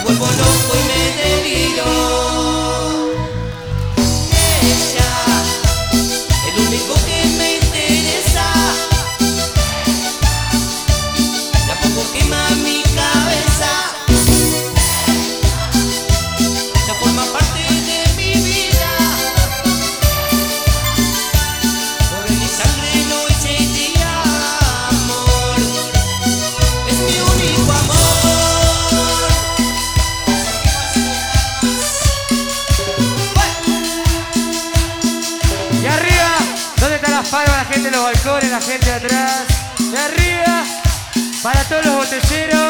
vuelvo loco y me deliro. Ella, el único que me interesa. De a poco quema mi cabeza. Ya forma parte de mi vida. Corre mi sangre noche y día, amor. Es mi único amor. Y arriba, ¿dónde están las palmas? La gente de los balcones, la gente de atrás. Y arriba, para todos los botelleros.